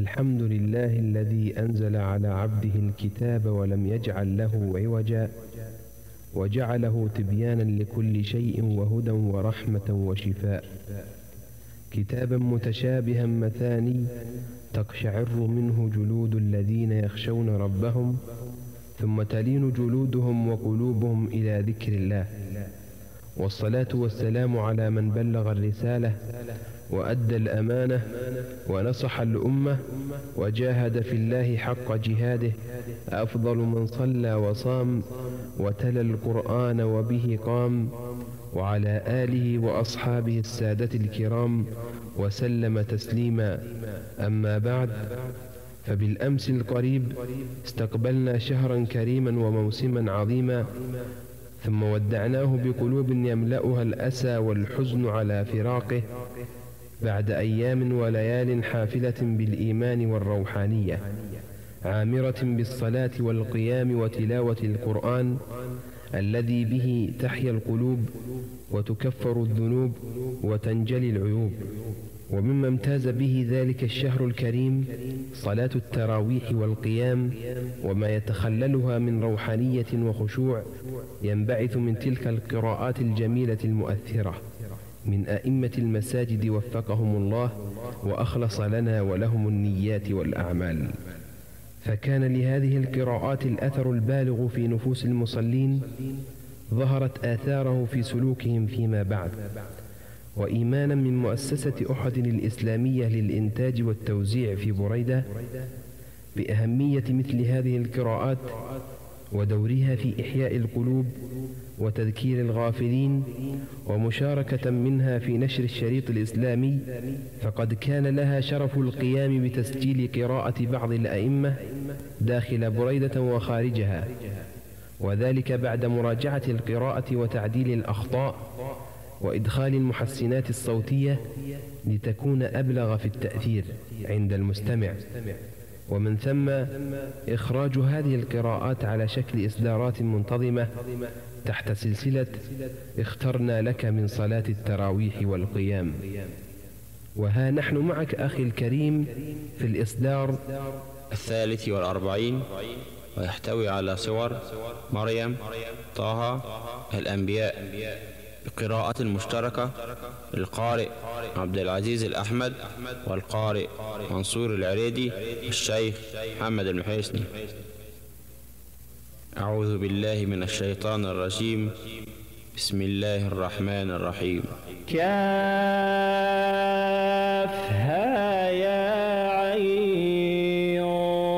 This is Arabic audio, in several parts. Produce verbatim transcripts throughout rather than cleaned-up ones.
الحمد لله الذي أنزل على عبده الكتاب ولم يجعل له عوجا وجعله تبيانا لكل شيء وهدى ورحمة وشفاء، كتابا متشابها مثاني تقشعر منه جلود الذين يخشون ربهم ثم تلين جلودهم وقلوبهم إلى ذكر الله. والصلاة والسلام على من بلغ الرسالة وأدى الأمانة ونصح الأمة وجاهد في الله حق جهاده، أفضل من صلى وصام وتلا القرآن وبه قام، وعلى آله وأصحابه السادة الكرام وسلم تسليما. أما بعد، فبالأمس القريب استقبلنا شهرا كريما وموسما عظيما، ثم ودعناه بقلوب يملأها الأسى والحزن على فراقه بعد أيام وليال حافلة بالإيمان والروحانية، عامرة بالصلاة والقيام وتلاوة القرآن الذي به تحيا القلوب وتكفر الذنوب وتنجلي العيوب. ومما امتاز به ذلك الشهر الكريم صلاة التراويح والقيام وما يتخللها من روحانية وخشوع ينبعث من تلك القراءات الجميلة المؤثرة من أئمة المساجد وفقهم الله وأخلص لنا ولهم النيات والأعمال. فكان لهذه القراءات الأثر البالغ في نفوس المصلين، ظهرت آثاره في سلوكهم فيما بعد. وإيمانا من مؤسسة أحد الإسلامية للإنتاج والتوزيع في بريدة بأهمية مثل هذه القراءات ودورها في إحياء القلوب وتذكير الغافلين ومشاركة منها في نشر الشريط الإسلامي، فقد كان لها شرف القيام بتسجيل قراءة بعض الأئمة داخل بريدة وخارجها، وذلك بعد مراجعة القراءة وتعديل الأخطاء وإدخال المحسنات الصوتية لتكون أبلغ في التأثير عند المستمع، ومن ثم إخراج هذه القراءات على شكل إصدارات منتظمة تحت سلسلة اخترنا لك من صلاة التراويح والقيام. وها نحن معك أخي الكريم في الإصدار الثالث والأربعين، ويحتوي على صور مريم، طه، الأنبياء، بقراءة مشتركة للقارئ عبد العزيز الأحمد والقارئ منصور العريدي الشيخ محمد المحيسني. أعوذ بالله من الشيطان الرجيم. بسم الله الرحمن الرحيم. كافها يا عين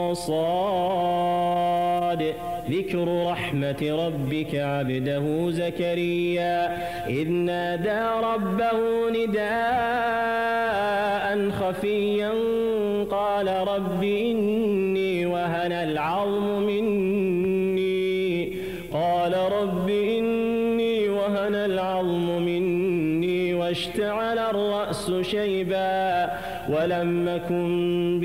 صاد، ذكر رحمة ربك عبده زكريا إذ نادى ربه نداء خفيا قال رب إني وهن العظم مني قال رب إني وهن العظم مني واشتعل الرأس شيبا ولم أكن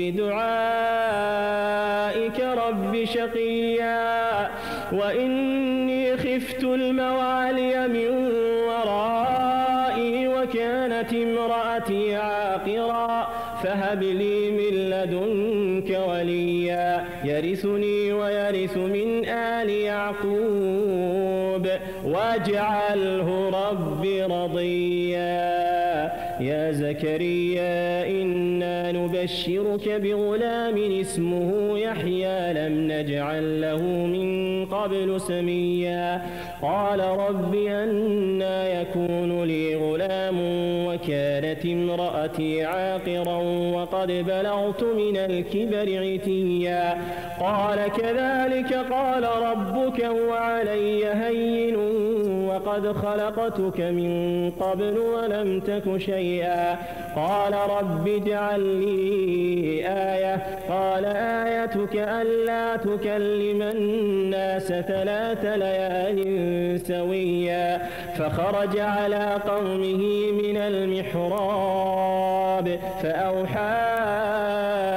بدعائك رب شقيا وإني خفت الموالي من ورائي وكانت امرأتي عاقرا فهب لي من لدنك وليا يرثني ويرث من آل يعقوب واجعله رب رضيا. يا زكريا إنا نبشرك بغلام اسمه يحيى لم نجعل له من قبل سميا قال رب أنى يكون لي غلام وكانت امرأتي عاقرا وقد بلغت من الكبر عتيا قال كذلك قال ربك وعلي هين وقد خلقتك من قبل ولم تك شيئا قال رب اجعل لي آية قال آيتك ألا تكلم الناس ثلاث ليال سويا فخرج على قومه من المحراب فأوحى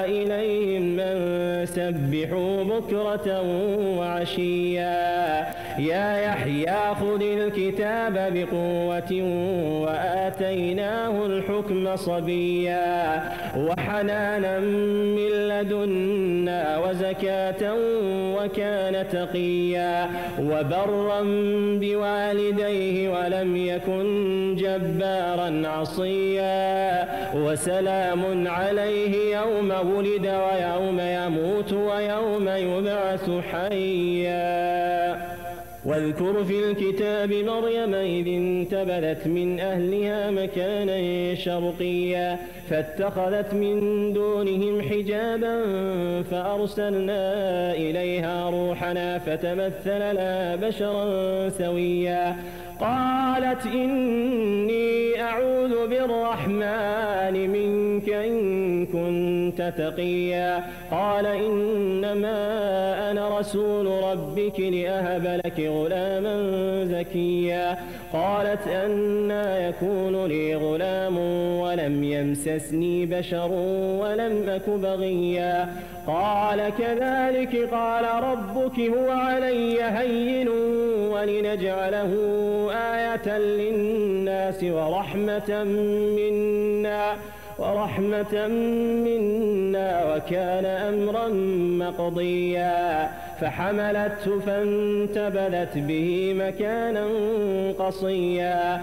إليهم أن سبحوا بكرة وعشيا يا يحيى خذ الكتاب بقوة وآتيناه الحكم صبيا وحنانا من لدنا وزكاة وكان تقيا وبرا بوالديه ولم يكن جبارا عصيا وسلام عليه يوم ولد ويوم يموت ويوم يبعث حيا واذكر في الكتاب مريم إذ انتبذت من أهلها مكانا شرقيا فاتخذت من دونهم حجابا فأرسلنا إليها روحنا فتمثل لها بشرا سويا قالت إني أعوذ بالرحمن منك إن كنت تقيا قال إنما أنا رسول ربك لأهب لك غلاما زكيا قالت أنى يكون لي غلام ولم يمسسني بشر ولم أك بغيا قال كذلك قال ربك هو علي هين ولنجعله آية للناس ورحمة منا ورحمة منا وكان أمرا مقضيا فحملته فانتبذت به مكانا قصيا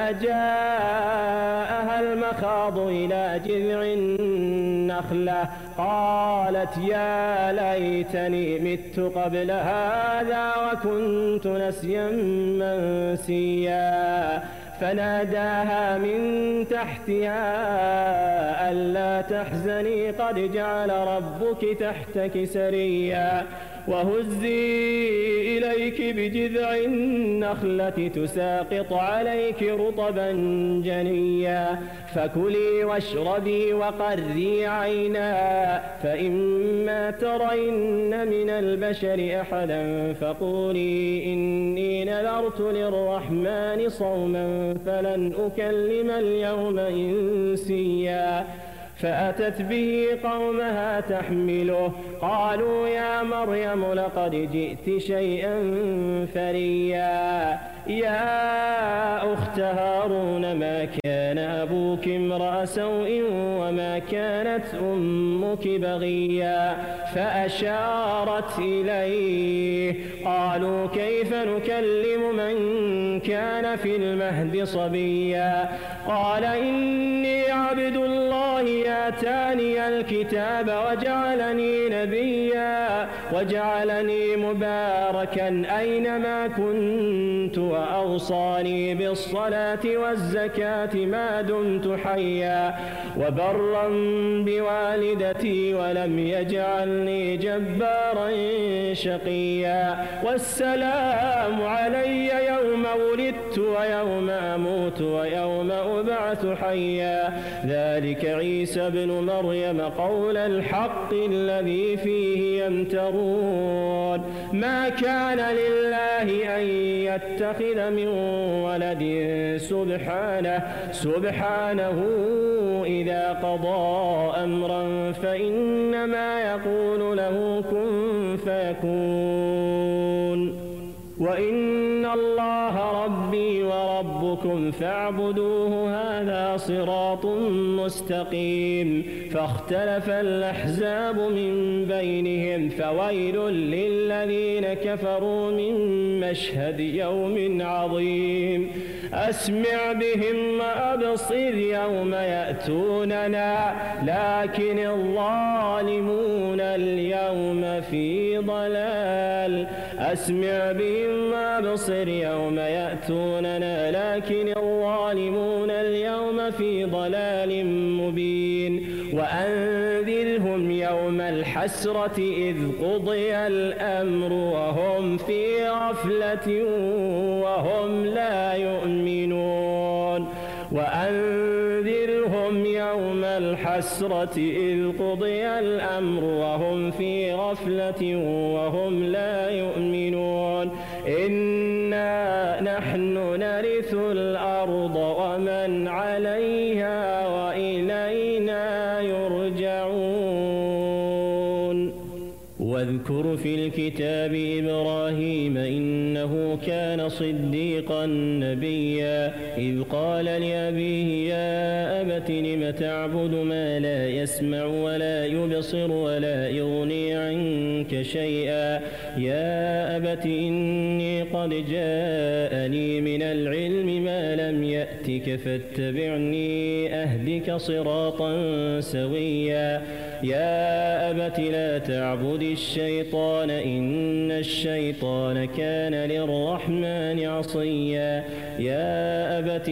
فجاءها المخاض إلى جذع النخلة قالت يا ليتني مت قبل هذا وكنت نسيا منسيا فناداها من تحتها ألا تحزني قد جعل ربك تحتك سريا وهزي إليك بجذع النخلة تساقط عليك رطبا جنيا فكلي واشربي وقري عينا فإما ترين من البشر أحدا فقولي إني نذرت للرحمن صوما فلن أكلم اليوم إنسيا فأتت به قومها تحمله قالوا يا مريم لقد جئت شيئا فريا يا أخت هارون ما كان أبوك امرأ سوء وما كانت أمك بغيا فأشارت إليه قالوا كيف نكلم من كان في المهد صبيا قال إني عبد الله آتاني الكتاب وجعلني نبيا وجعلني مباركا أينما كنت وأوصاني بالصلاة والزكاة ما دمت حيا وبرا بوالدتي ولم يجعلني جبارا شقيا والسلام علي يوم ولدت ويوم أموت ويوم أبعث حيا ذلك عيسى بن مريم قول الحق الذي فيه يمترون ما كان لله أن يتخذ من ولد سبحانه سبحانه إذا قضى أمرا فإنما يقول له كن فيكون وإن الله ربي وربكم فاعبدوه هذا صراط مستقيم فاختلف الأحزاب من بينهم فويل للذين كفروا من مشهد يوم عظيم أسمع بهم وأبصر يوم يأتوننا لكن الظالمون اليوم في ضلال أسمع بهم وأبصر يوم يأتوننا لكن الظالمون اليوم في ضلال مبين وأنذرهم يوم الحسرة إذ قضي الأمر وهم في غفلة وهم لا يؤمنون وأنذرهم يوم الحسرة إذ قضي الأمر وهم في غفلة وهم لا يؤمنون إنا نحن نرث الأرض ومن عليها وإلينا يرجعون واذكر في الكتاب إبراهيم إنه كان صديقا نبيا إذ قال لأبيه يا أبت لم تعبد ما لا يسمع ولا يبصر ولا يغني عنك شيئا يا أبت إني قد جاءني من العلم ما لم يأتك فاتبعني أهدك صراطا سويا يا أبت لا تعبد الشيطان إن الشيطان كان للرحمن عصيا يا أبت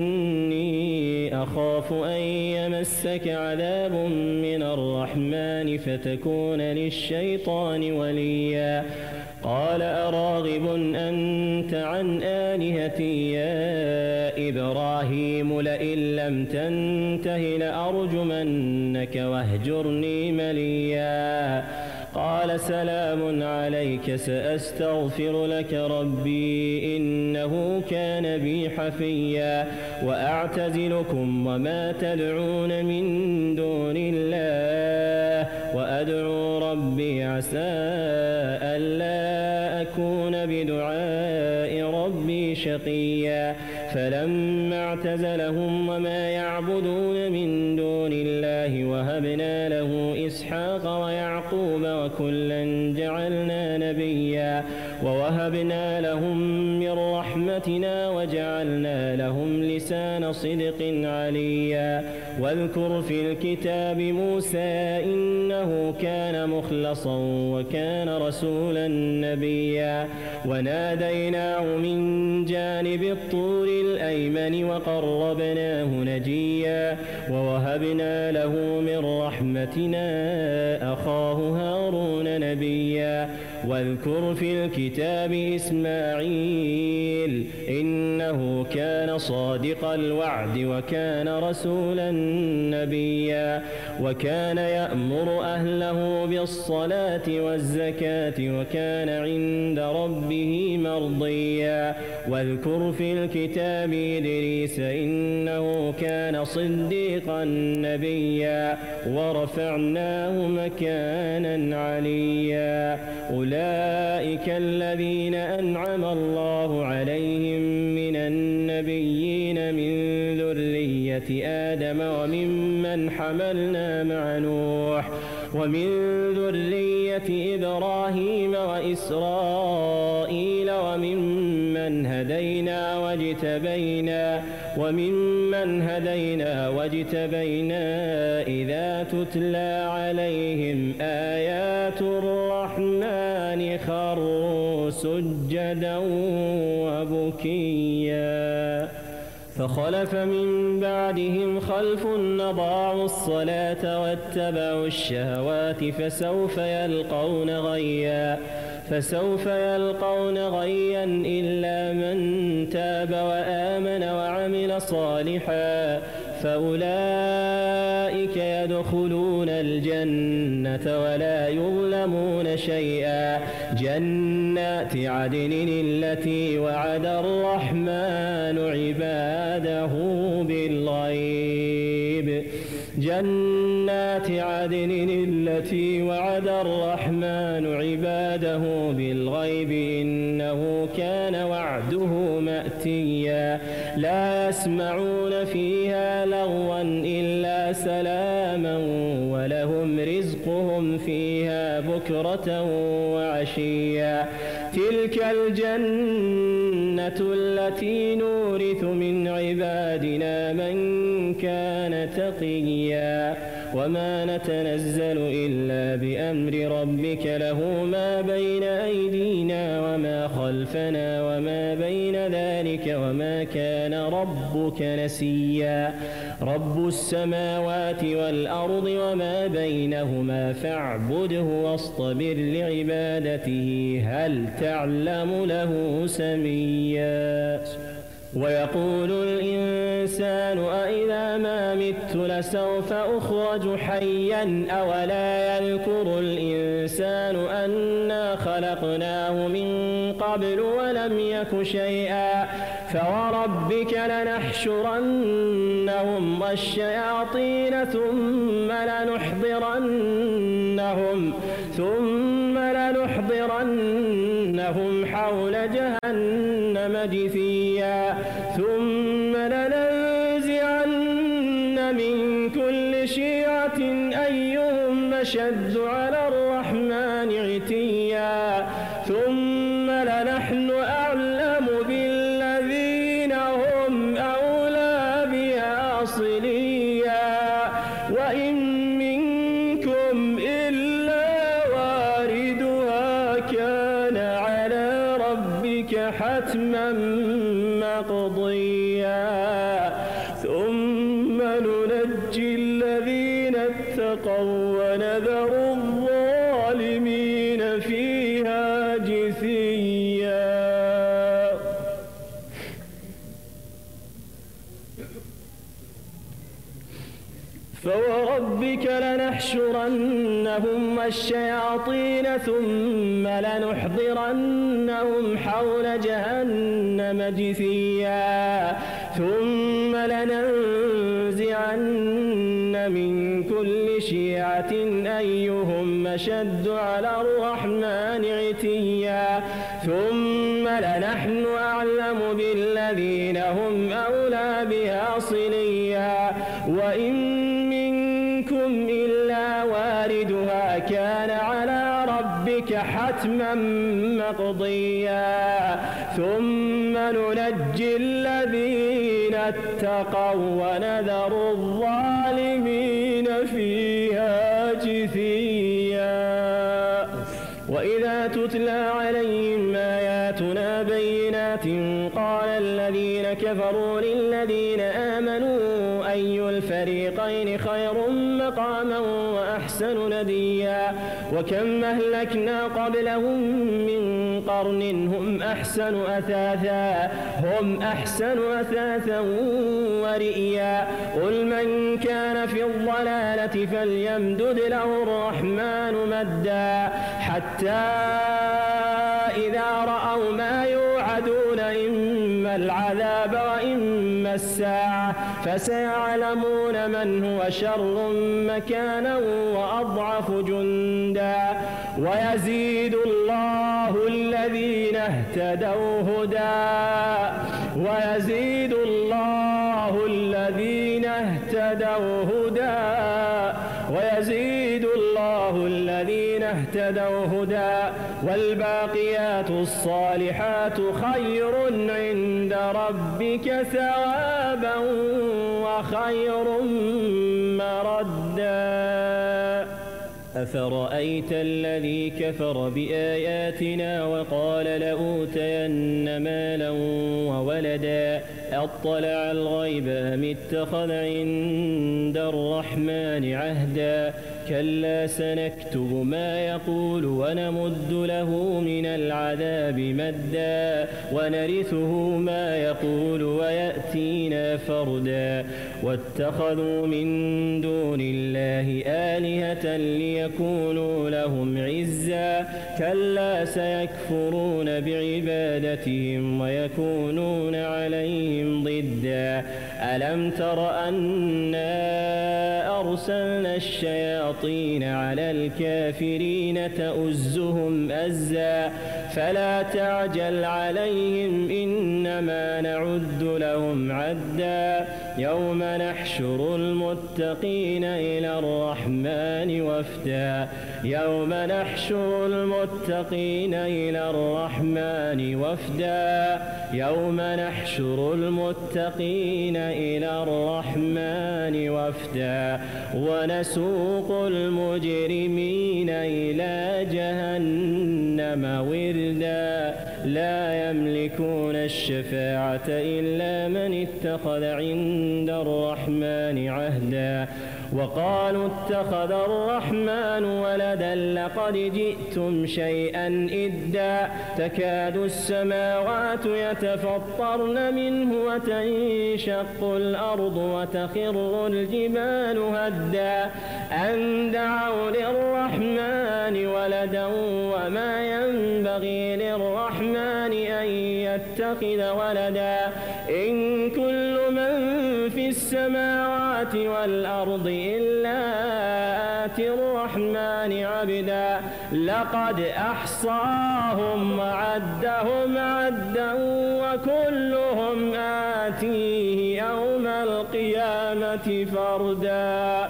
إني أخاف أن يمسك عذاب من الرحمن فتكون للشيطان وليا قال أراغب أنت عن آلهتي يا إبراهيم لئن لم تنته لأرجمنك واهجرني مليا قال سلام عليك سأستغفر لك ربي إنه كان بي حفيا وأعتزلكم وما تدعون من دون الله وأدعو ربي عسى ألا أكون بدعاء ربي شقيا فلما اعتزلهم وما يعبدون من دون الله وهبنا له إسحاق ويعقوب وكلا جعلنا نبيا ووهبنا لهم من رحمتنا وجعلنا لهم لسان صدق عليا واذكر في الكتاب موسى إنه كان مخلصا وكان رسولا نبيا وناديناه من جانب الطور الأيمن وقربناه نجيا ووهبنا له من رحمتنا أخاه هارون نبيا واذكر في الكتاب إسماعيل إنه كان صادق الوعد وكان رسولا نبيا وكان يأمر أهله بالصلاة والزكاة وكان عند ربه مرضيا واذكر في الكتاب إدريس إنه كان صديقا نبيا ورفعناه مكانا عليا أولئك الذين أنعم الله عليهم من النبيين من ذرية آدم وممن حملنا مع نوح ومن ذرية إبراهيم وإسرائيل وممن هدينا واجتبينا وممن هدينا واجتبينا إذا تتلى عليهم آيات الرحمن خروا سجدا وبكيا فخلف من بعدهم خلف أضاعوا الصلاة واتبعوا الشهوات فسوف يلقون غيا فسوف يلقون غيا إلا من تاب وآمن وعمل صالحا فأولئك يدخلون الجنة ولا يظلمون شيئا جنات عدن التي وعد الرحمن عباده بالغيب جنات عدن التي وعد الرحمن عباده بالغيب إنه كان وعده مأتيا لا يسمعون فيها لغوا إلا سلاما ولهم رزقهم فيها بكرة وعشيا تلك الجنة التي نورث من عبادنا من كان تقيا وما نتنزل إلا بأمر ربك له ما بين أيدينا وما خلفنا وما بين ذلك وما كان ربك نسيا رب السماوات والأرض وما بينهما فاعبده واصطبر لعبادته هل تعلم له سميا ويقول الإنسان أإذا ما مت لسوف أخرج حيا أولا يذكر الإنسان أنا خلقناه من قبل ولم يك شيئا فوربك لنحشرنهم والشياطين ثم لنحضرنهم ثم لنحضرنهم حول جهنم جثيا ثم لننزعن من كل شيعة أيهم أشد على الرحمن عتيا ثم لنحن أعلم بالذين هم أولى بها صليا وإن منكم إلا واردها كان على ربك حتما مقضيا ثم ننجي الذين اتقوا ونذر الظالمين فيها جثيا. فوربك لنحشرنهم والشياطين ثم لنحضرنهم حول جهنم جثيا ثم لننزعن من كل شيعة أيهم أشد على الرحمن عتيا ثم لنحن أعلم بالذين هم أولى بها صليا وإن منكم إلا واردها كان على ربك حتما مقضيا ثم ننجي الذين اتقوا ونذر الظالمين فيها جثيا. وإذا تتلى عليهم آياتنا بينات قال الذين كفروا للذين آمنوا أي الفريقين خير مقاما وأحسن نديا وكم أهلكنا قبلهم من قرن هم أحسن أثاثا هم أحسن أثاثا ورئيا قل من كان في الضلالة فليمدد له الرحمن مدا حتى إذا رأوا ما يوعدون إما العذاب وإما الساعة فسيعلمون من هو شر مكانا وأضعف جندا ويزيد الله الذين اهتدوا هدى ويزيد الله الذين اهتدوا هدى ويزيد الله الذين اهتدوا هدى والباقيات الصالحات خير عند ربك ثوابا وخير مردا. أفرأيت الذي كفر بآياتنا وقال لأوتين مالا وولدا أطلع الغيب أم اتخذ عند الرحمن عهدا كلا سنكتب ما يقول ونمد له من العذاب مدا ونرثه ما يقول ويأتينا فردا واتخذوا من دون الله آلهة ليكونوا لهم عزا كلا سيكفرون بعبادتهم ويكونون عليهم ضدا ألم تر أنا أرسلنا الشياطين على الكافرين تؤزهم أزا فلا تعجل عليهم إنما نعد لهم عدا يوم نحشر المتقين إلى الرحمن وفدا يوم نحشر المتقين إلى الرحمن وفدا يوم نحشر المتقين إلى الرحمن وفدا ونسوق المجرمين إلى جهنم وردا لا يملكون الشفاعة إلا من اتخذ عند الرحمن عهدا وقالوا اتخذ الرحمن ولدا لقد جئتم شيئا إدا تكاد السماوات يتفطرن منه وتنشق الأرض وتخر الجبال هدا أن دعوا للرحمن ولدا وما ينبغي للرحمن أن يتخذ ولدا إن كل من في السماوات والأرض إلا آتي الرحمن عبدا لقد أحصاهم وعدهم عدا وكلهم آتيه يوم القيامة فردا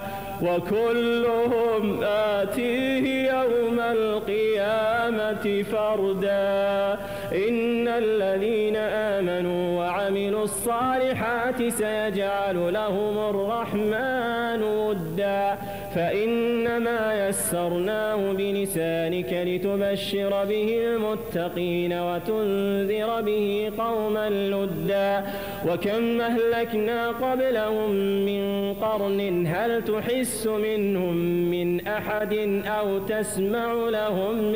وكلهم آتيه يوم القيامة فردا إن الذين آمنوا وعملوا الصالحات سيجعل لهم الرحمن ودا فإنما يسرناه بلسانك لتبشر به المتقين وتنذر به قوما لدا وكم أهلكنا قبلهم من قرن هل تحس منهم من أحد أو تسمع لهم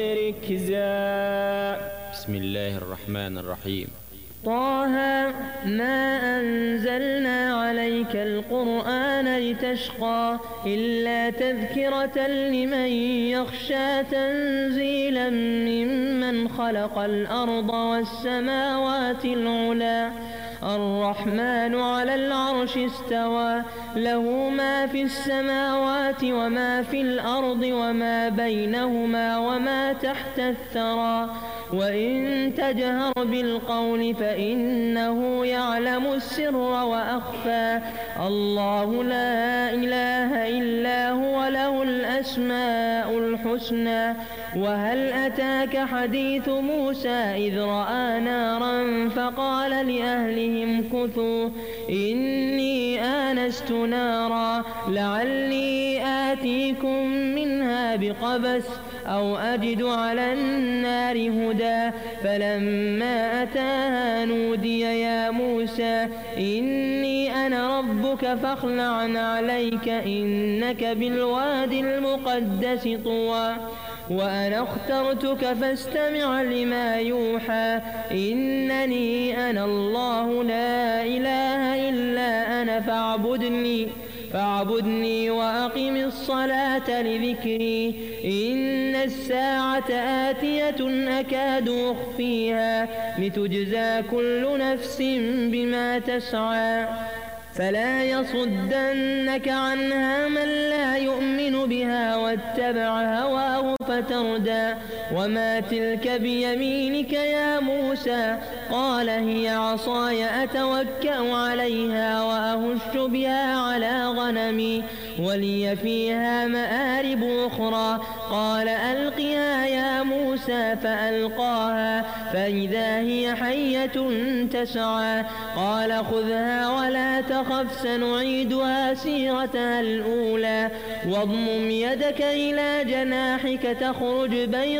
ركزا. بسم الله الرحمن الرحيم. طه ما أنزلنا عليك القرآن لتشقى إلا تذكرة لمن يخشى تنزيلا ممن خلق الأرض والسماوات العلى الرحمن على العرش استوى له ما في السماوات وما في الأرض وما بينهما وما تحت الثرى وإن تجهر بالقول فإنه يعلم السر وأخفى الله لا إله إلا هو له الأسماء الحسنى. وهل أتاك حديث موسى إذ رأى نارا فقال لأهلهم كثوا إني آنست نارا لعلي آتيكم منها بقبس أو أجد على النار هدى فلما أتاها نودي يا موسى إني أنا ربك فاخلع عليك إنك بالوادي المقدس طوى وأنا اخترتك فاستمع لما يوحى إنني أنا الله لا إله إلا أنا فاعبدني فاعبدني وأقم الصلاة لذكري إن الساعة آتية أكاد أخفيها لتجزى كل نفس بما تسعى فلا يصدنك عنها من لا يؤمن بها واتبع هواه فتردى. وما تلك بيمينك يا موسى قال هي عصاي أتوكأ عليها وأهش بها على غنمي ولي فيها مآرب أخرى قال ألقها يا موسى فألقاها فإذا هي حية تسعى قال خذها ولا تخف سنعيدها سيرتها الأولى واضمم يدك إلى جناحك تخرج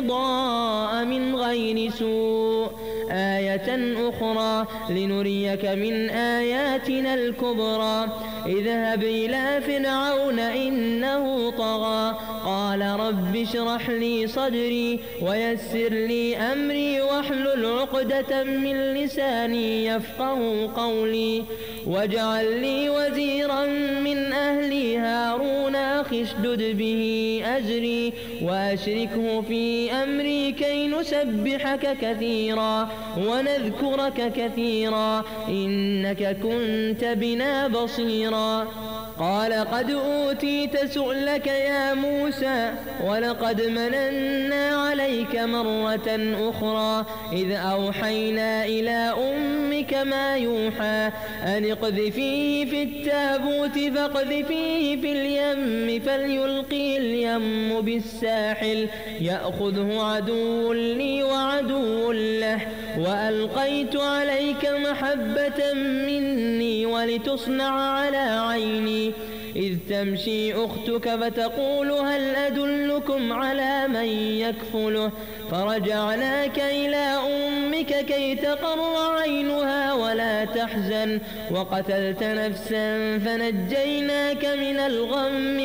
بيضاء من غير سوء آية أخرى لنريك من آياتنا الكبرى اذهب إلى فرعون إنه طغى قال رب اشرح لي صدري ويسر لي أمري واحلل عقدة من لساني يفقه قولي واجعل لي وزيرا من أهلي هارون أخي اشدد به أزري وأشركه في أمري كي نسبحك كثيرا ونذكرك كثيرا إنك كنت بنا بصيرا قال قد أوتيت سؤلك يا موسى ولقد مننا عليك مرة أخرى إذ أوحينا إلى أمك ما يوحى أن اقذفيه في التابوت فاقذفيه في اليم فليلقي اليم بالساحل يأخذه عدو لي وعدو له وألقيت عليك محبة مني ولتصنع على عيني إذ تمشي أختك فتقول هل أدلكم على من يكفله فرجعناك إلى أمك كي تقر عينها ولا تحزن وقتلت نفسا فنجيناك من الغم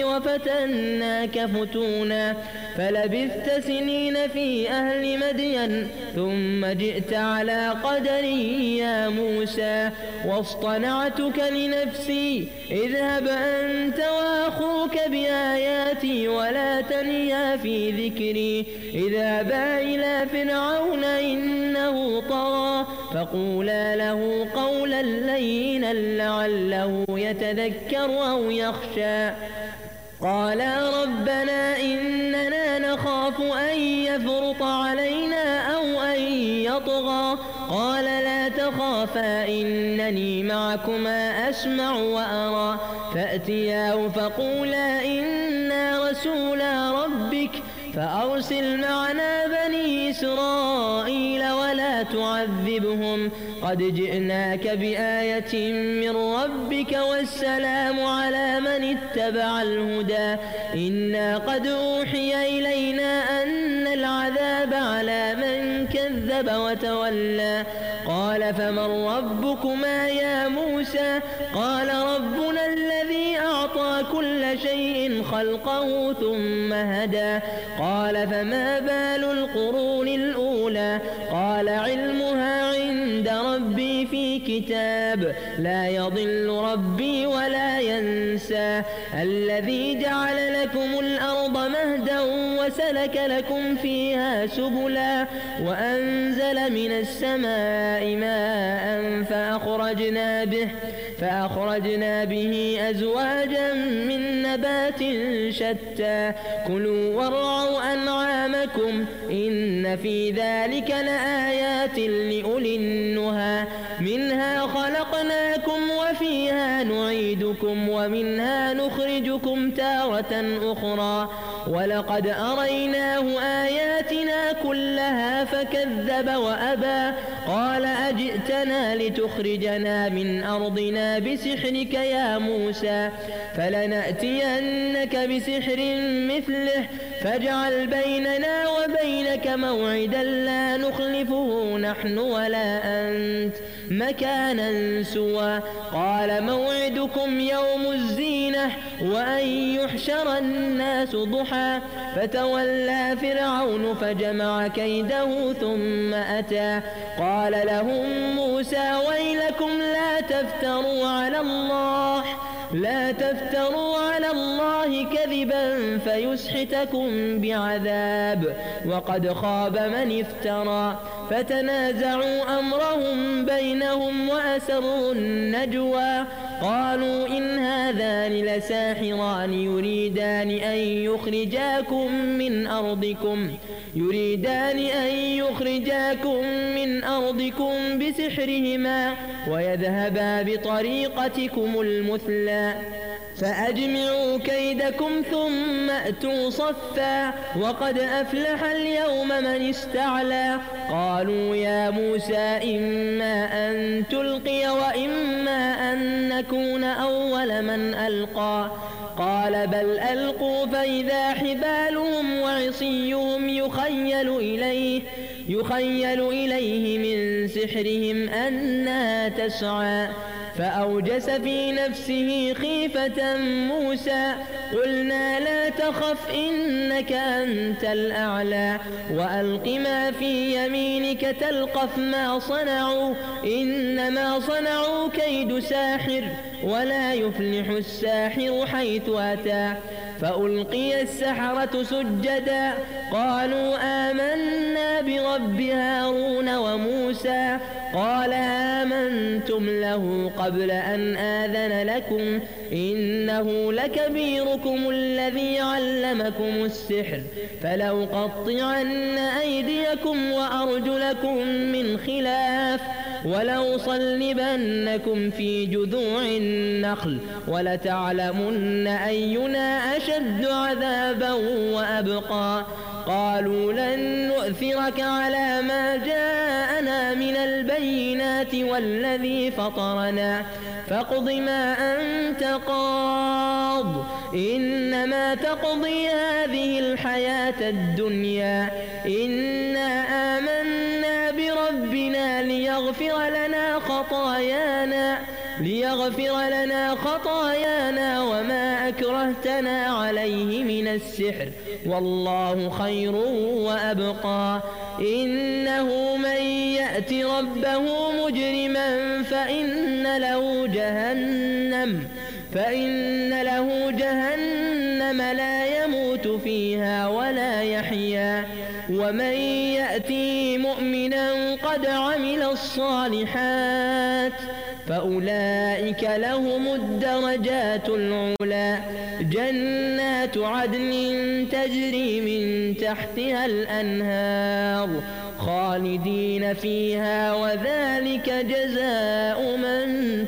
وفتناك فتونا فلبثت سنين في أهل مدين ثم جئت على قدري يا موسى واصطنعتك لنفسي اذهب أنت وأخوك بآياتي ولا تنيا في ذكري اذهبا إلى فرعون إنه طغى فقولا له قولا لينا لعله يتذكر أو يخشى قالا ربنا إننا نخاف أن يفرط علينا أو أن يطغى قال لا تخافا إنني معكما أسمع وأرى فأتياه فقولا إنا رسولا ربك فأرسل معنا بني إسرائيل ولا تعذبهم قد جئناك بآية من ربك والسلام على من اتبع الهدى إنا قد أوحي إلينا أن العذاب على من كذب وتولى قال فمن ربكما يا موسى قال ربنا الذي أعطى كل شيء خلقه ثم هدى قال فما بال القرون الأولى قال علمها عند ربي في كتاب لا يضل ربي ولا ينسى الذي جعل لكم الأرض مهدا وسلك لكم فيها سبلا وأنزل من السماء ماء فأخرجنا به فأخرجنا به أزواجا من نبات شتى كلوا وارعوا أنعامكم إن في ذلك لآيات لأولي النهى منها خلقناكم وفيها نعيدكم ومنها نخرجكم تارة أخرى ولقد أريناه آياتنا كلها فكذب وأبى قال أجئتنا لتخرجنا من أرضنا بسحرك يا موسى فلنأتينك بسحر مثله فاجعل بيننا وبينك موعدا لا نخلفه نحن ولا أنت مكانا سوى قال موعدكم يوم الزينة وأن يحشر الناس ضحى فتولى فرعون فجمع كيده ثم أتى قال لهم موسى ويلكم لا تفتروا على الله لا تفتروا على الله كذبا فيسحتكم بعذاب وقد خاب من افترى فتنازعوا أمرهم بينهم وأسروا النجوى قالوا إن هذان لساحران يريدان أن يخرجاكم من أرضكم يريدان أن يخرجاكم من أرضكم بسحرهما ويذهبا بطريقتكم المثلى فأجمعوا كيدكم ثم أتوا صفا وقد أفلح اليوم من استعلى قالوا يا موسى إما أن تلقي وإما أن نكون أول من ألقى قال بل ألقوا فإذا حبالهم وعصيهم يخيل إليه يخيل إليه من سحرهم أنها تسعى فأوجس في نفسه خيفة موسى قلنا لا تخف إنك أنت الأعلى وألق ما في يمينك تلقف ما صنعوا إنما صنعوا كيد ساحر ولا يفلح الساحر حيث أتى فألقي السحرة سجدا قالوا آمنا برب هارون وموسى قال آمنتم له قبل أن آذن لكم إنه لكبيركم الذي علمكم السحر فلأقطعن أيديكم وأرجلكم من خلاف ولأصلبنكم في جذوع النخل ولتعلمن أينا أشد عذابا وأبقى قالوا لن نؤثرك على ما جاءنا من البينات والذي فطرنا فاقض ما أنت قاض إنما تقضي هذه الحياة الدنيا إنا آمنا بربنا ليغفر لنا خطايانا ليغفر لنا خطايانا وما أكرهتنا عليه من السحر والله خير وأبقى إنه من يأت ربه مجرما فإن له جهنم فإن له جهنم لا يموت فيها ولا يحيا ومن يأتي مؤمنا قد عمل الصالحات فأولئك لهم الدرجات العلى جنات عدن تجري من تحتها الأنهار خالدين فيها وذلك جزاء من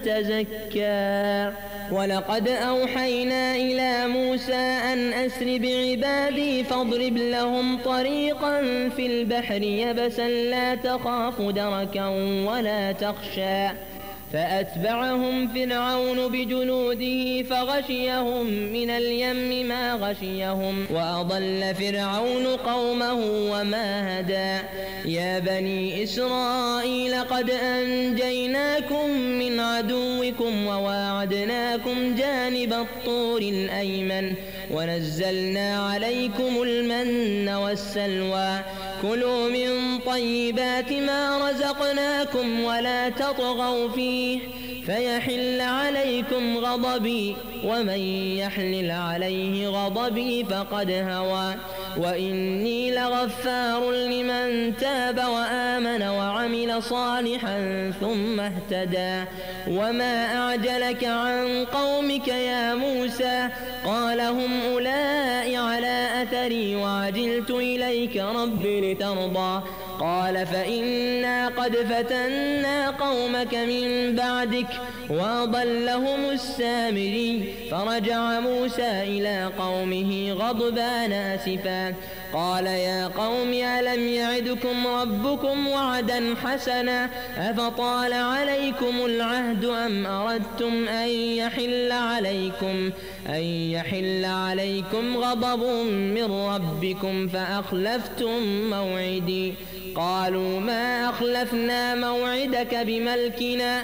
تزكى. ولقد أوحينا إلى موسى أن أسر بعبادي فاضرب لهم طريقا في البحر يبسا لا تخاف دركا ولا تخشى فأتبعهم فرعون بجنوده فغشيهم من اليم ما غشيهم وأضل فرعون قومه وما هدى. يا بني إسرائيل قد أنجيناكم من عدوكم وواعدناكم جانب الطور الأيمن ونزلنا عليكم المن والسلوى كلوا من طيبات ما رزقناكم ولا تطغوا فيه فيحل عليكم غضبي ومن يحلل عليه غضبي فقد هوى وإني لغفار لمن تاب وآمن وعمل صالحا ثم اهتدى. وما أعجلك عن قومك يا موسى قال هم أولئك على أثري وعجلت إليك رب لترضى قال فإنا قد فتنا قومك من بعدك وأضلهم السامري. فرجع موسى إلى قومه غضبان آسفا قال يا قوم ألم يعدكم ربكم وعدا حسنا أفطال عليكم العهد أم أردتم أن يحل عليكم أن يحل عليكم غضب من ربكم فأخلفتم موعدي قالوا ما أخلفنا موعدك بملكنا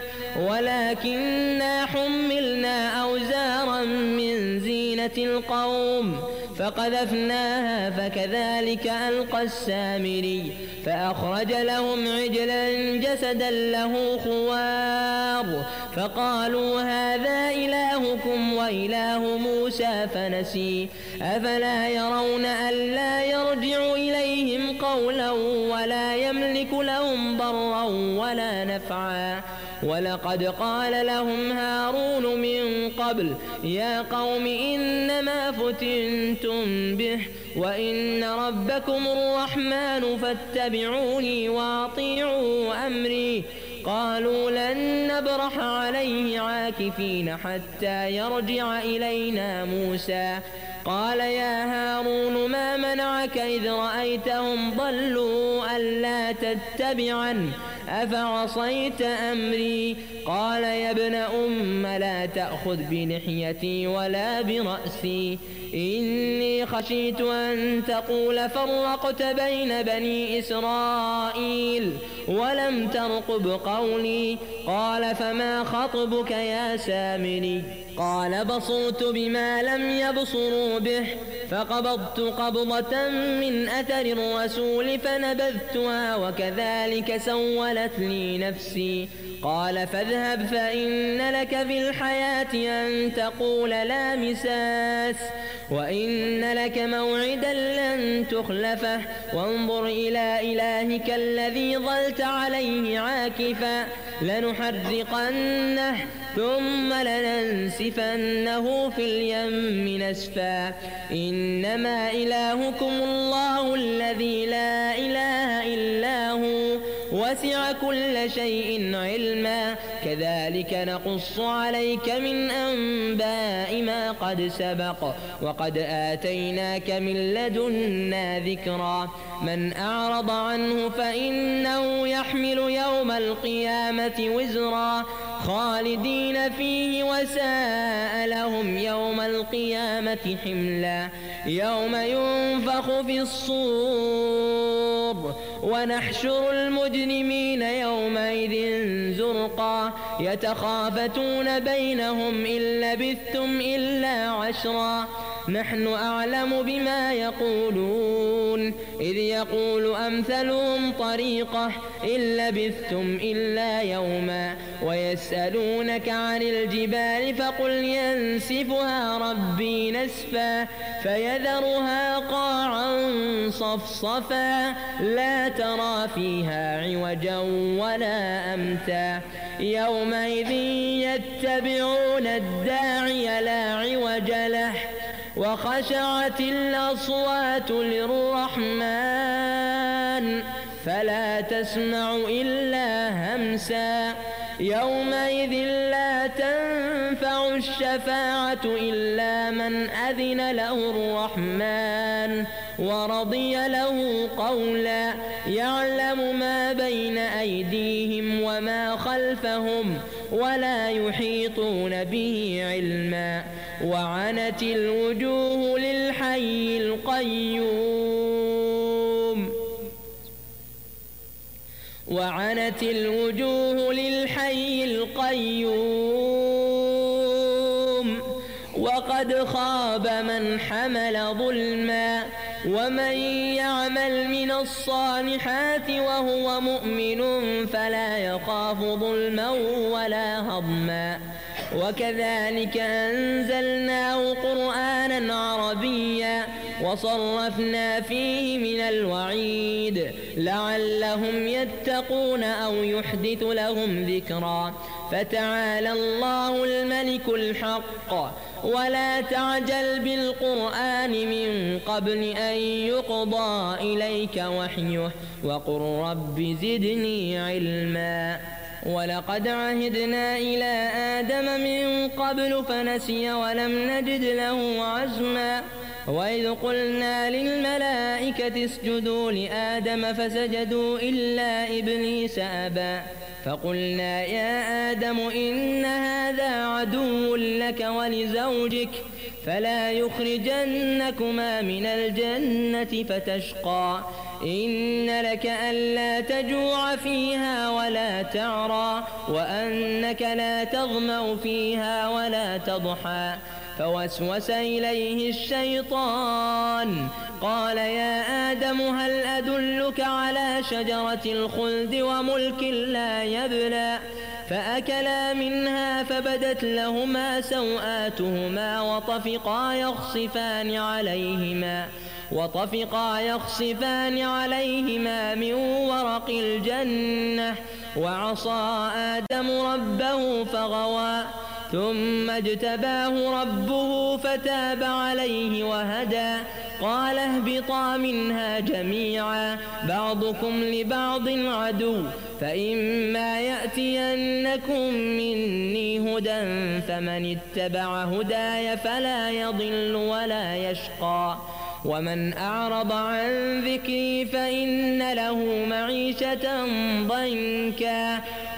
ولكننا حملنا أوزارا من زينة القوم فقذفناها فكذلك ألقى السامري فأخرج لهم عجلا جسدا له خوار فقالوا هذا إلهكم وإله موسى فنسي أفلا يرون ألا يرجع إليهم قولا ولا يملك لهم ضرا ولا نفعا. ولقد قال لهم هارون من قبل يا قوم إنما فتنتم به وإن ربكم الرحمن فاتبعوني وأطيعوا أمري قالوا لن نبرح عليه عاكفين حتى يرجع إلينا موسى قال يا هارون ما منعك إذ رأيتهم ضلوا ألا تتبعن أفعصيت أمري قال يا ابن أم لا تأخذ بلحيتي ولا برأسي إني خشيت أن تقول فرقت بين بني إسرائيل ولم ترقب قولي قال فما خطبك يا سامري قال بصرت بما لم يبصروا به فقبضت قبضة من أثر الرسول فنبذتها وكذلك سولت لي نفسي قال فاذهب فإن لك في الحياة أن تقول لا مساس وإن لك موعدا لن تخلفه وانظر إلى إلهك الذي ظلت عليه عاكفا لنحرقنه ثم لننسفنه في اليم نسفا إنما إلهكم الله الذي لا إله إلا هو وسع كل شيء علما كذلك نقص عليك من أنباء ما قد سبق وقد آتيناك من لدنا ذكرا من أعرض عنه فإنه يحمل يوم القيامة وزرا خالدين فيه وساء لهم يوم القيامة حملا يوم ينفخ في الصور ونحشر المجرمين يومئذ زرقا يتخافتون بينهم إن لبثتم إلا عشرا نحن أعلم بما يقولون إذ يقول أمثلهم طريقة إن لبثتم إلا يوما ويسألونك عن الجبال فقل ينسفها ربي نسفا فيذرها قاعا صفصفا لا ترى فيها عوجا ولا أمتا يومئذ يتبعون الداعي لا عوج له وخشعت الأصوات للرحمن فلا تسمع إلا همسا يومئذ لا تنفع الشفاعة إلا من أذن له الرحمن ورضي له قولا يعلم ما بين أيديهم وما خلفهم ولا يحيطون به علما وعنت الوجوه للحي القيوم وعنت الوجوه للحي القيوم وقد خاب من حمل ظلما ومن يعمل من الصالحات وهو مؤمن فلا يخاف ظلما ولا هضما وكذلك أنزلناه قرآنا عربيا وصرفنا فيه من الوعيد لعلهم يتقون أو يحدث لهم ذكرا فتعالى الله الملك الحق ولا تعجل بالقرآن من قبل أن يقضى إليك وحيه وقل رب زدني علما ولقد عهدنا إلى آدم من قبل فنسي ولم نجد له عزما وإذ قلنا للملائكة اسجدوا لآدم فسجدوا إلا إبليس أبى فقلنا يا آدم إن هذا عدو لك ولزوجك فلا يخرجنكما من الجنة فتشقى إن لك ألا تجوع فيها ولا تعرى وأنك لا تظمأ فيها ولا تضحى فوسوس إليه الشيطان قال يا آدم هل أدلك على شجرة الخلد وملك لا يبلى فأكلا منها فبدت لهما سوآتهما وطفقا يخصفان عليهما وطفقا يخصفان عليهما من ورق الجنة وعصى آدم ربه فغوى ثم اجتباه ربه فتاب عليه وهدى قال اهبطا منها جميعا بعضكم لبعض عدو فإما يأتينكم مني هدى فمن اتبع هداي فلا يضل ولا يشقى ومن أعرض عن ذكري فإن له معيشة ضنكا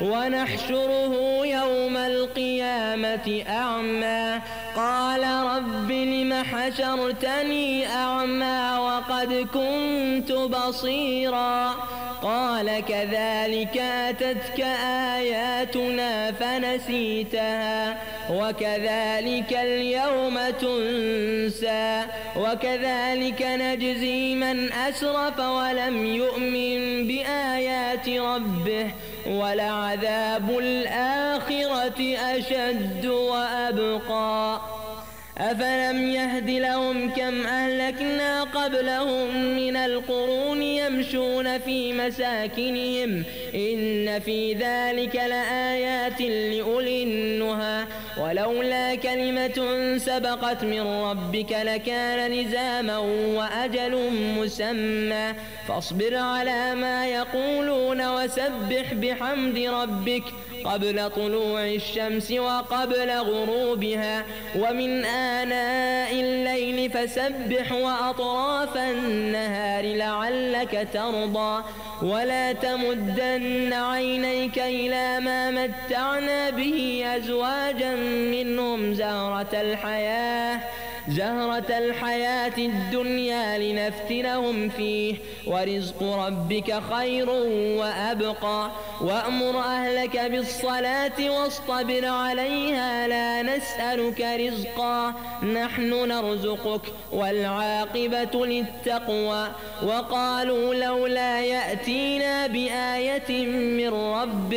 ونحشره يوم القيامة أعمى قال رب لم حشرتني أعمى وقد كنت بصيرا قال كذلك أتتك آياتنا فنسيتها وكذلك اليوم تنسى وكذلك نجزي من أسرف ولم يؤمن بآيات ربه ولعذاب الآخرة أشد وأبقى أفلم يهد لهم كم أهلكنا قبلهم من القرون يمشون في مساكنهم إن في ذلك لآيات لأولي النهى ولولا كلمة سبقت من ربك لكان لزاما وأجل مسمى فاصبر على ما يقولون وسبح بحمد ربك قبل طلوع الشمس وقبل غروبها ومن آناء الليل فسبح وأطراف النهار لعلك ترضى ولا تمدن عينيك إلى ما متعنا به أزواجا منهم زهرة الحياة زهرة الحياة الدنيا لنفتنهم فيه ورزق ربك خير وأبقى وأمر أهلك بالصلاة واصطبر عليها لا نسألك رزقا نحن نرزقك والعاقبة للتقوى وقالوا لولا يأتينا بآية من ربه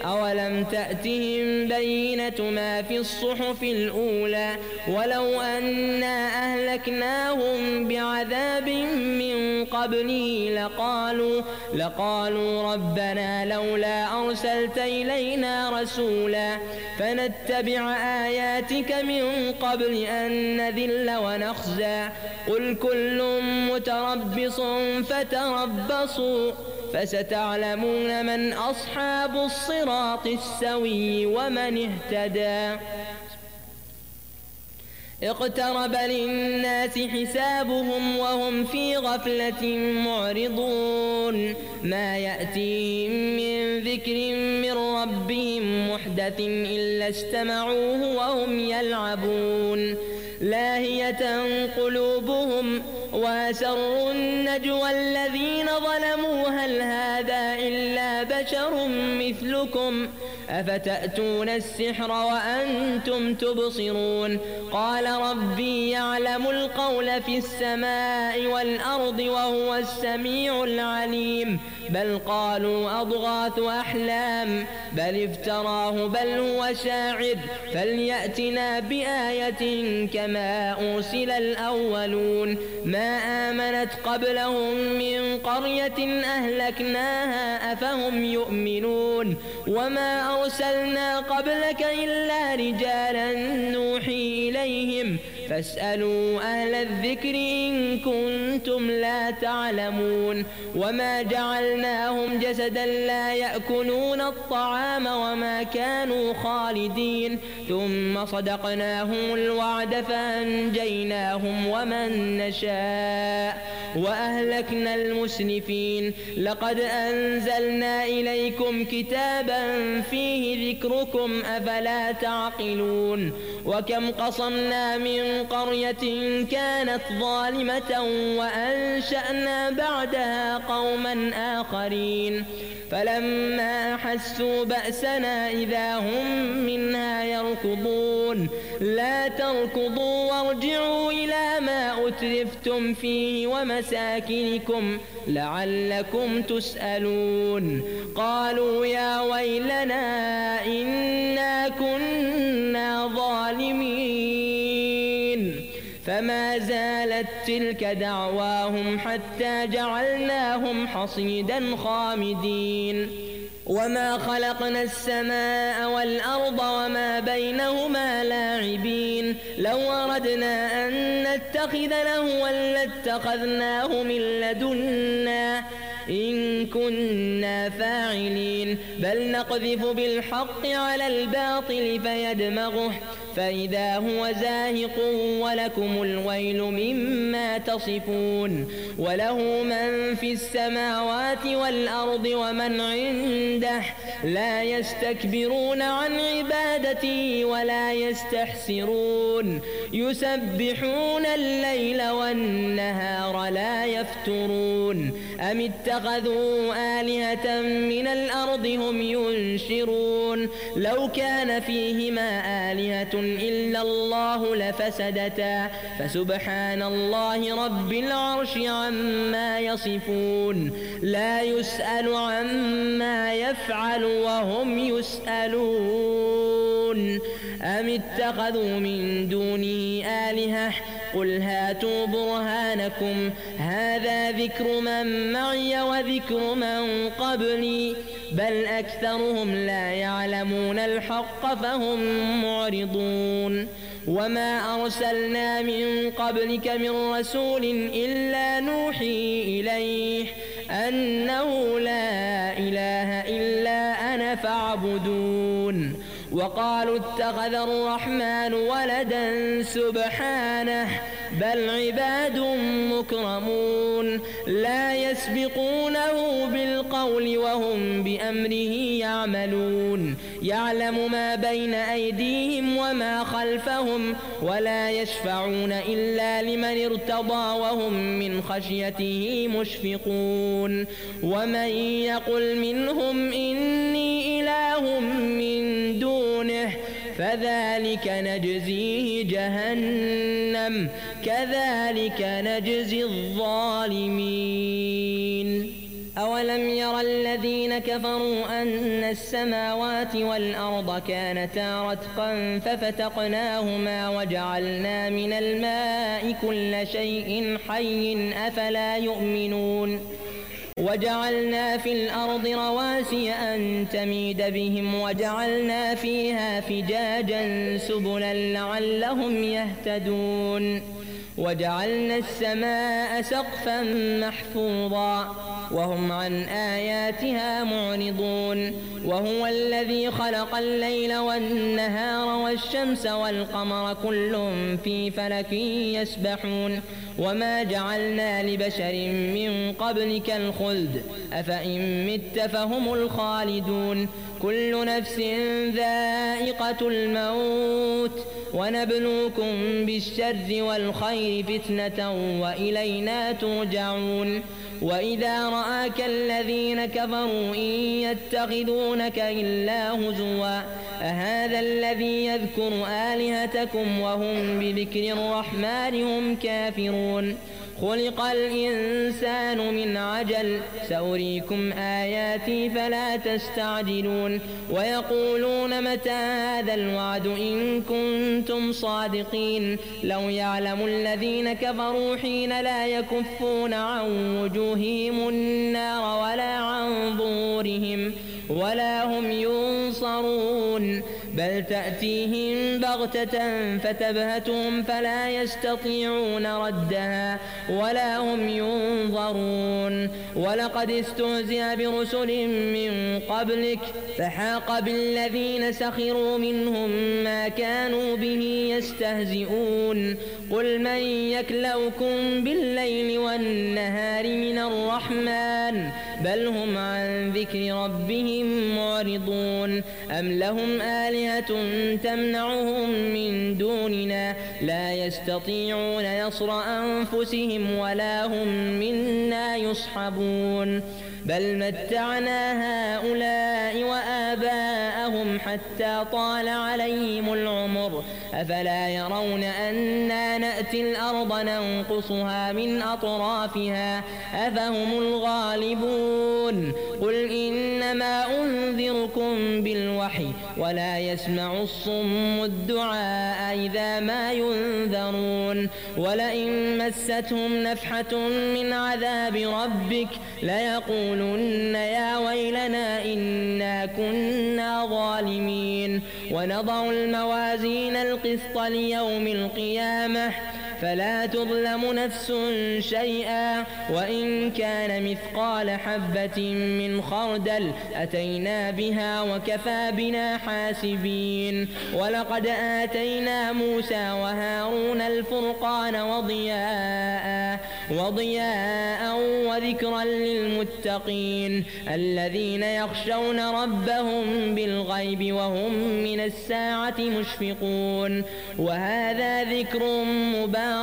أولم تأتهم بينة ما في الصحف الأولى ولو أنا أهلكناهم بعذاب من قبله لقالوا, لقالوا ربنا لولا أرسلت إلينا رسولا فنتبع آياتك من قبل أن نذل ونخزى قل كل متربص فتربصوا فستعلمون من أصحاب الصراط السوي ومن اهتدى. اقترب للناس حسابهم وهم في غفلة معرضون ما يأتيهم من ذكر من ربهم محدث إلا استمعوه وهم يلعبون لاهية قلوبهم وأسروا النجوى الذين ظلموا هل هذا إلا بشر مثلكم أفتأتون السحر وأنتم تبصرون قال ربي يعلم القول في السماء والأرض وهو السميع العليم بل قالوا أضغاث أحلام بل افتراه بل هو شاعر فليأتنا بآية كما أرسل الأولون ما آمنت قبلهم من قرية أهلكناها أفهم يؤمنون وما أرسلنا قبلك إلا رجالا نوحي إليهم فاسألوا أهل الذكر إن كنتم لا تعلمون وما جعلناهم جسدا لا يأكلون الطعام وما كانوا خالدين ثم صدقناهم الوعد فأنجيناهم ومن نشاء وأهلكنا المسرفين لقد أنزلنا إليكم كتابا فيه ذكركم أفلا تعقلون وكم قصمنا من قرية كانت ظالمة وأنشأنا بعدها قوما آخرين فلما أحسوا بأسنا إذا هم منها يركضون لا تركضوا وارجعوا إلى ما أترفتم فيه ومساكنكم لعلكم تسألون قالوا يا ويلنا إنا كنا ظالمين فما زالت تلك دعواهم حتى جعلناهم حصيدا خامدين وما خلقنا السماء والأرض وما بينهما لاعبين لو أردنا أن نتخذ لهوا لاتخذناه من لدنا إن كنا فاعلين بل نقذف بالحق على الباطل فيدمغه فإذا هو زاهق ولكم الويل مما تصفون وله من في السماوات والأرض ومن عنده لا يستكبرون عن عبادته ولا يستحسرون يسبحون الليل والنهار لا يفترون أم اتخذوا آلهة من الأرض هم ينشرون لو كان فيهما آلهة إلا الله لفسدتا فسبحان الله رب العرش عما يصفون لا يسأل عما يفعل وهم يسألون أم اتخذوا من دونه آلهة قل هاتوا برهانكم هذا ذكر من معي وذكر من قبلي بل أكثرهم لا يعلمون الحق فهم معرضون وما أرسلنا من قبلك من رسول إلا نوحي إليه أنه لا إله إلا أنا فاعبدون وقالوا اتخذ الرحمن ولدا سبحانه بل عباد مكرمون لا يسبقونه بالقول وهم بأمره يعملون يعلم ما بين أيديهم وما خلفهم ولا يشفعون إلا لمن ارتضى وهم من خشيته مشفقون ومن يقل منهم إني إله من دونه فذلك نجزيه جهنم كذلك نجزي الظالمين أولم ير الذين الذين كفروا أن السماوات والأرض كانتا رتقا ففتقناهما وجعلنا من الماء كل شيء حي أفلا يؤمنون وجعلنا في الأرض رواسي أن تميد بهم وجعلنا فيها فجاجا سبلا لعلهم يهتدون وجعلنا السماء سقفا محفوظا وهم عن آياتها معرضون وهو الذي خلق الليل والنهار والشمس والقمر كل في فلك يسبحون وما جعلنا لبشر من قبلك الخلد أفإن مت فهم الخالدون كل نفس ذائقة الموت ونبلوكم بالشر والخير فتنة وإلينا ترجعون وإذا رآك الذين كفروا إن يتخذونك إلا هزوا أهذا الذي يذكر آلهتكم وهم بذكر الرحمن هم كافرون خلق الإنسان من عجل سأريكم آياتي فلا تستعجلون ويقولون متى هذا الوعد إن كنتم صادقين لو يعلم الذين كفروا حين لا يكفون عن وجوههم النار ولا عن ظهورهم ولا هم ينصرون بل تأتيهم بغتة فتبهتهم فلا يستطيعون ردها ولا هم ينظرون ولقد استهزئ برسل من قبلك فحاق بالذين سخروا منهم ما كانوا به يستهزئون قل من يكلؤكم بالليل والنهار من الرحمن بل هم عن ذكر ربهم معرضون أم لهم آلهة تمنعهم من دوننا لا يستطيعون نصر أنفسهم ولا هم منا يصحبون بل متعنا هؤلاء وآباءهم حتى طال عليهم العمر أفلا يرون أنا نأتي الأرض ننقصها من أطرافها أفهم الغالبون قل إنما أنذركم بالوحي ولا يسمع الصم الدعاء إذا ما ينذرون ولئن مستهم نفحة من عذاب ربك ليقولن يا ويلنا إنا كنا ظالمين ونضع الموازين القسط ليوم القيامة فلا تظلم نفس شيئا وإن كان مثقال حبة من خردل أتينا بها وكفى بنا حاسبين ولقد آتينا موسى وهارون الفرقان وضياء وضياء وذكرا للمتقين الذين يخشون ربهم بالغيب وهم من الساعة مشفقون وهذا ذكر مبارك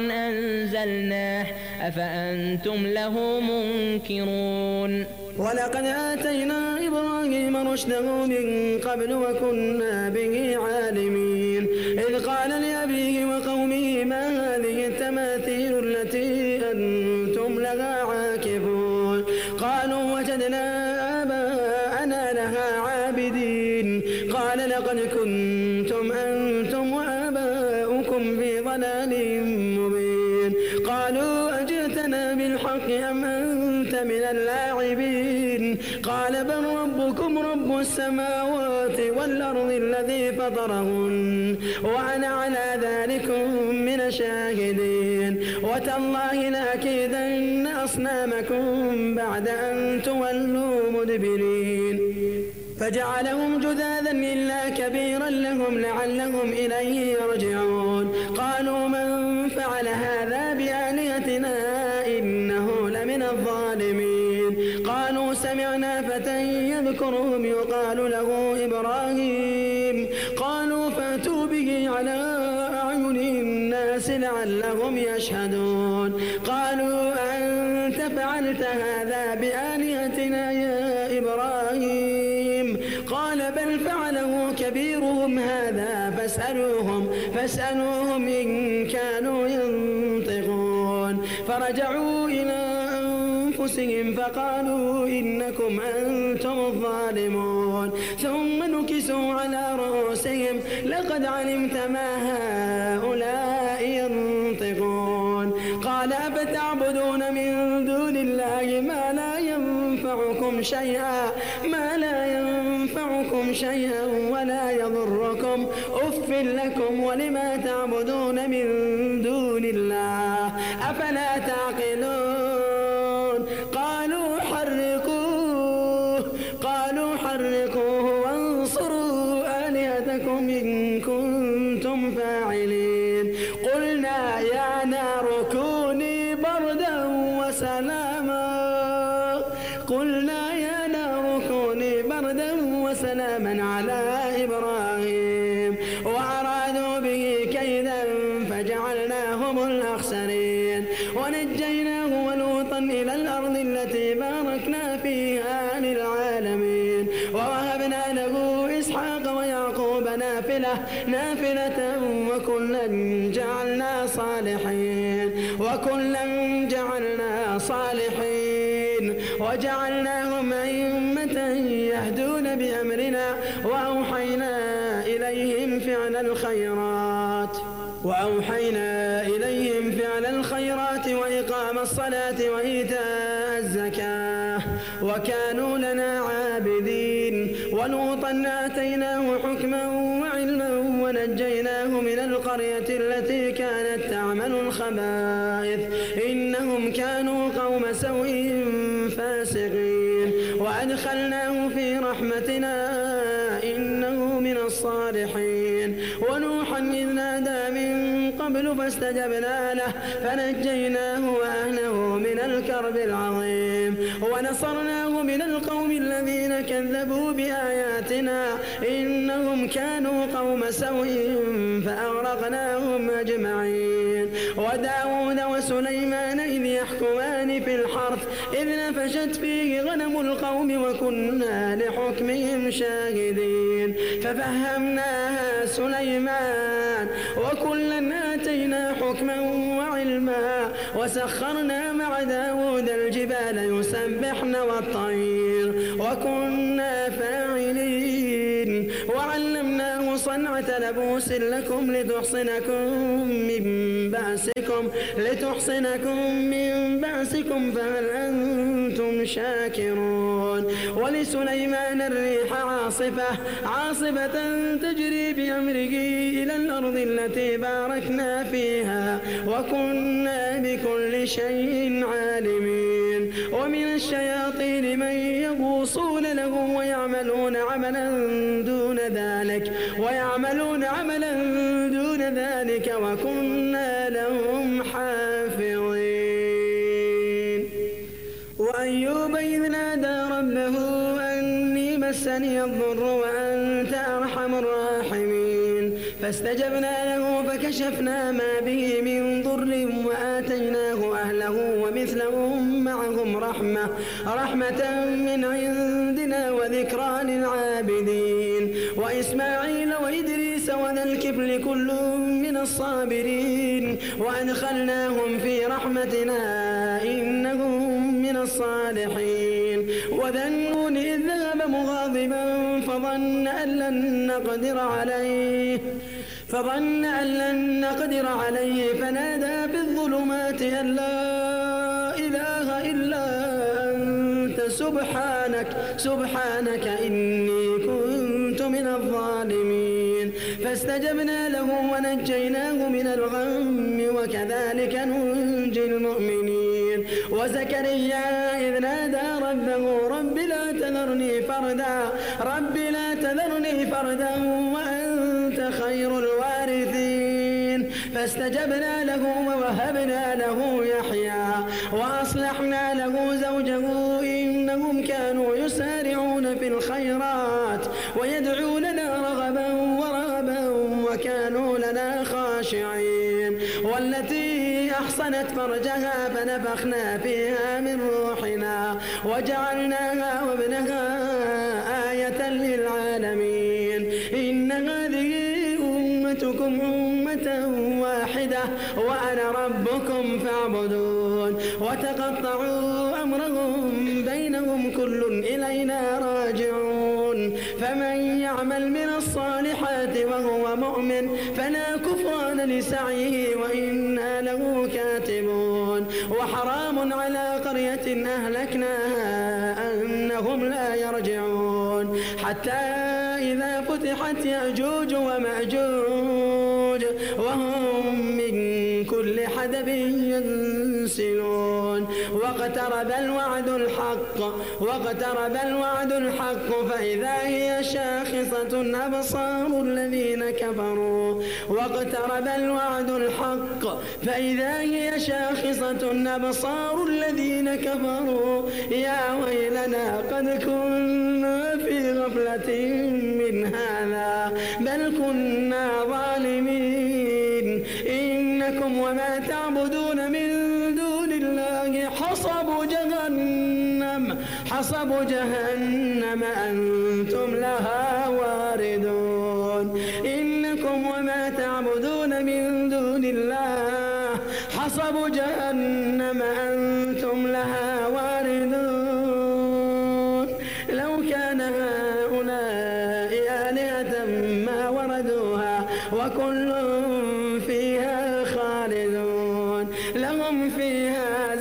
أنزلناه أفأنتم له منكرون ولقد آتينا إبراهيم رشده من قبل وكنا به عالمين إذ قال لأبيه وقومه ما هذه التماثيل التي أنتم لها عاكفون قالوا وجدنا آباءنا لها عابدين قال لقد كنتم أنتم وآباؤكم في ضلال مبين قالوا أجئتنا بالحق أم أنت من اللاعبين قال بل ربكم رب السماوات والأرض الذي فطرهن وأنا على ذلك من الشاهدين وتالله لأكيدن أصنامكم بعد أن تولوا مدبرين فجعلهم جذاذا إلا كبيرا لهم لعلهم إليه يرجعون قالوا من فعل هذا بآلهتنا إنه لمن الظالمين قالوا سمعنا فتى يذكرهم يقال له إبراهيم قالوا فأتوا به على أعين الناس لعلهم يشهدون قالوا أنت فعلت هذا بآلهتنا يا إبراهيم قال بل فعله كبيرهم هذا فاسألوهم فاسألوهم إن كانوا ينطقون فرجعوا إلى أنفسهم فقالوا إنكم أنتم الظالمون ثم نكسوا على رؤوسهم لقد علمت ما هؤلاء ينطقون قال أفتعبدون من دون الله ما لا ينفعكم شيئا ما لا ينفعكم شيئا ولا يضركم أف لكم ولما تعبدون من دون الله أفلا تعقلون قالوا حرقوه قالوا حرقوه وانصروا آلهتكم إن كنتم فاعلين قلنا يا نار كوني بردا وسلاما قلنا يا نار كوني بردا وسلاما على إبراهيم وأرادوا به كيدا فجعلناهم الأخسرين ونجيناه ولوطا إلى الأرض التي باركنا فيها للعالمين ووهبنا له إسحاق ويعقوب نافلة نافلة وكلا جعلنا صالحين وكلا جعلنا صالحين وجعلناهم أئمة يهدون بأمرنا وأوحينا إليهم فعل الخيرات وأوحينا إليهم فعل الخيرات وإقام الصلاة وإيتاء الزكاة وكانوا لنا عابدين ولوطا آتيناه حكما وعلما ونجيناه من القرية التي كانت تعمل الخبائث إنهم كانوا قوم سوء فاسقين وأدخلناه في رحمتنا إنه من الصالحين ونوحا إذ نادى من قبل فاستجبنا له فنجيناه وأهله من الكرب العظيم ونصرناه من القوم الذين كذبوا بآياتنا إنهم كانوا قوم سوء فأغرقناهم أجمعين وداود وسليمان إذ يحكمان في الحرث إذ نفشت فيه غنم القوم وكنا لحكمهم شاهدين ففهمناها سليمان وكلا آتينا حكما وعلما وسخرنا مع داود الجبال يسبحن والطير وكنا فاعلين وعلمناه صنعة لبوس لكم لتحصنكم من بأسكم لتحصنكم من بأسكم فهل أنتم شاكرون ولسليمان الريح عاصفة عاصفة تجري بأمره إلى الأرض التي باركنا فيها وكنا بكل شيء عالمين ومن الشياطين من يغوصون له ويعملون عملا دون ذلك ويعملون عملا دون ذلك وكنا لهم حافظين وأيوب إذ نادى ربه أني مسني الضر وأنت أرحم الراحمين فاستجبنا له فكشفنا ما به من ضر وآتيناه أهله ومثلهم معهم رحمة رحمة من عندنا وذكرى للعابدين وإسماعيل وإدريس وذا الكفل كل من الصابرين وأدخلناهم في رحمتنا إنهم من الصالحين وذا النون إذ ذهب مغاضبا فظن أن لن نقدر عليه فظن أن لن نقدر عليه فنادى في الظلمات أن لا إله إلا أنت سبحانك سبحانك إني كنت من الظالمين فاستجبنا له ونجيناه من الغم وكذلك ننجي المؤمنين وزكريا إذ نادى ربه رب لا تذرني فردا رب لا تذرني فردا وأنت خير الوارثين فاستجبنا له ووهبنا له يحيى وأصلحنا له زوجه إنهم كانوا يسارعون في الخيرات ويدعوننا رغبا ورهبا وكانوا لنا خاشعين والتي أحصنت فرجها فنفخنا فيها من روحنا وجعلناها وابنها آية للعالمين إن هذه أمتكم أمة واحدة وأنا ربكم فاعبدون وتقطعوا أمرهم كل إلينا راجعون فمن يعمل من الصالحات وهو مؤمن فلا كفران لسعيه وإنا له كاتبون وحرام على قرية أهلكناها أنهم لا يرجعون حتى إذا فتحت يأجوج ومأجوج وهم من كل حدب ينسلون واقترب الوعد الحق واقترب الوعد الحق فإذا هي شاخصة أبصار الذين كفروا واقترب الوعد الحق فإذا هي شاخصة أبصار الذين كفروا يا ويلنا قد كنا في غفلة من هذا بل كنا ظالمين إنكم وما تعبدون من دون الله حصب جهنم حصب جهنم أنتم لها واردون إنكم وما تعبدون من دون الله حصب جهنم أنتم لها واردون لو كان هؤلاء آلهة ما وردوها وكل فيها خالدون لهم فيها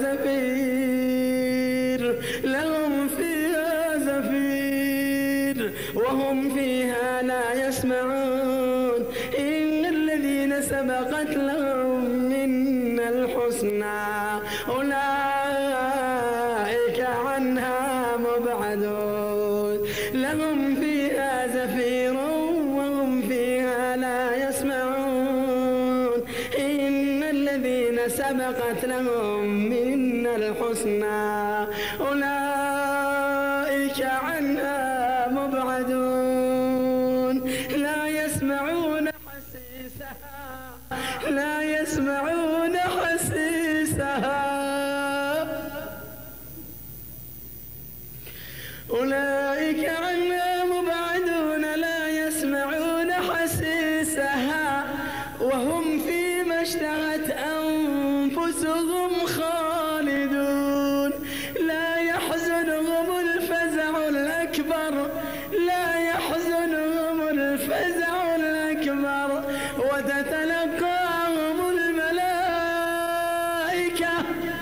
زفير لهم فيها زفير وهم فيها لا يسمعون إن الذين سبقت لهم منا الحسنى أولئك عنها مبعدون لهم فيها زفير وهم فيها لا يسمعون إن الذين سبقت لهم منا الحسنى أولئك عنها مبعدون لا يسمعون حسيسها لا يسمعون حسيسها أولئك عنها مبعدون لا يسمعون حسيسها وهم فيما اشتهت أنفسهم خالدون لا يحزنهم الفزع الأكبر لا يحزنهم الفزع الأكبر وتتلقاهم الملائكة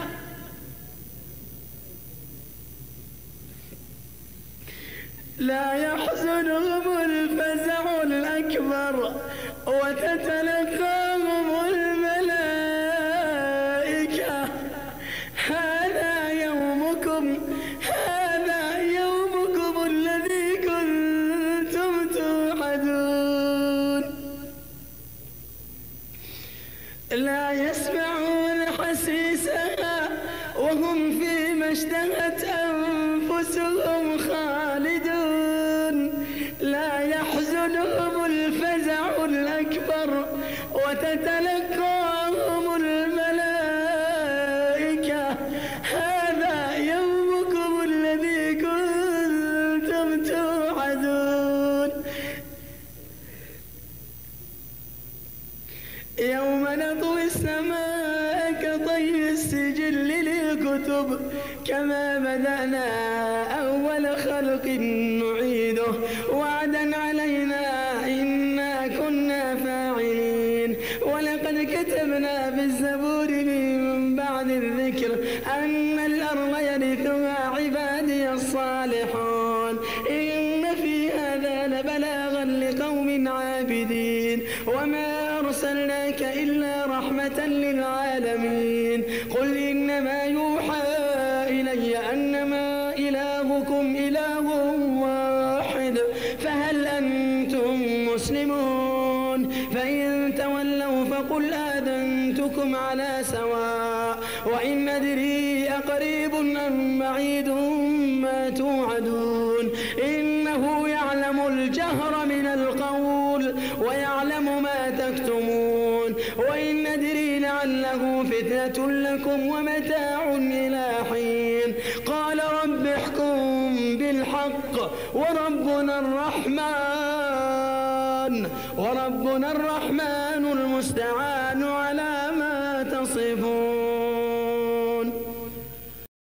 لا يحزنهم الفزع الأكبر وتتلقاهم الملائكة هذا يومكم هذا يومكم الذي كنتم توعدون لا يسمعون حسيسها وهم فيما اشتهت أنفسهم خالدون لا يحزنهم الفزع الأكبر وتتلقاهم الملائكة هذا يومكم الذي كنتم توعدون يوم نطوي السماء كطي السجل للكتب كما بدأنا أول خلق نعيده وعدا علينا إنا كنا فاعلين ولقد كتبنا في الزبور من بعد الذكر أن الأرض يرثها عبادي الصالحون إن في هذا لبلاغا لقوم عابدين وما أرسلناك إلا رحمة للعالمين قل إنما يوحى إلي أنما إلهكم إله واحد فهل أنتم مسلمون فإن تولوا فقل آذنتكم على سواء وإن ندري أقريب أم بعيد ما توعدون إنه يعلم الجهر من القول ويعلم ما تكتمون وإن ندري لعله فتنة لكم ومتاع إلى حين قال رب احكم بالحق وربنا الرحمن وربنا الرحمن المستعان على ما تصفون